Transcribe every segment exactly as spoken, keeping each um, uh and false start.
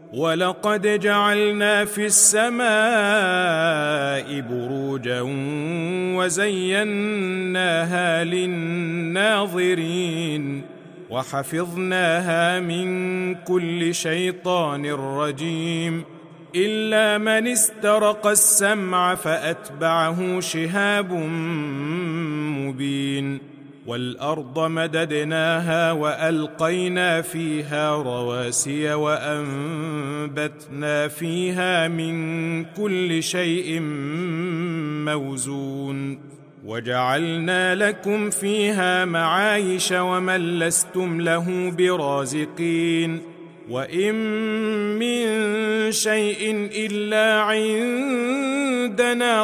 ولقد جعلنا في السماء بروجا وزيناها للناظرين وحفظناها من كل شيطان رجيم إلا من استرق السمع فأتبعه شهاب مبين والأرض مددناها وألقينا فيها رواسي وأنبتنا فيها من كل شيء موزون وجعلنا لكم فيها معايش ومن لستم له برازقين وإن من شيء إلا عندنا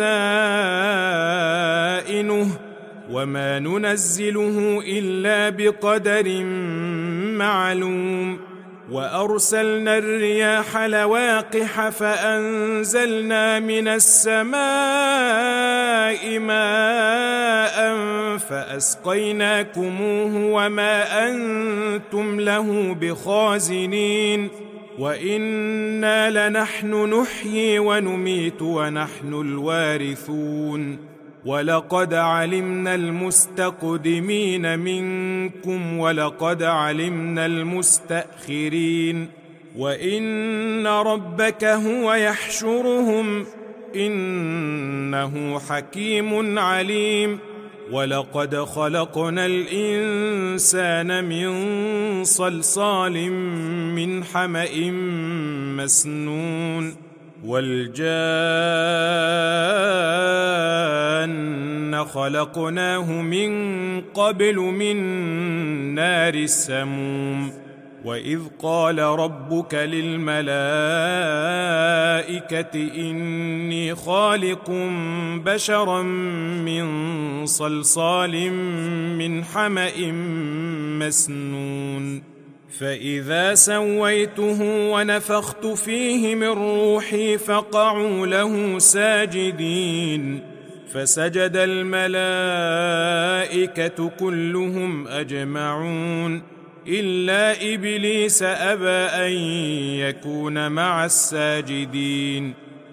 خزائنه وما ننزله إلا بقدر معلوم وأرسلنا الرياح لواقح فأنزلنا من السماء ماء فأسقيناكموه وما أنتم له بخازنين وإنا لنحن نحيي ونميت ونحن الوارثون ولقد علمنا المستقدمين منكم ولقد علمنا المستأخرين وإن ربك هو يحشرهم إنه حكيم عليم ولقد خلقنا الإنسان من صلصال من حمأ مسنون والجان خلقناه من قبل من نار السموم وإذ قال ربك للملائكة إني خالق بشرا من صلصال من حمأ مسنون فإذا سويته ونفخت فيه من روحي فقعوا له ساجدين فسجد الملائكة كلهم أجمعون إلا إبليس أبى أن يكون مع الساجدين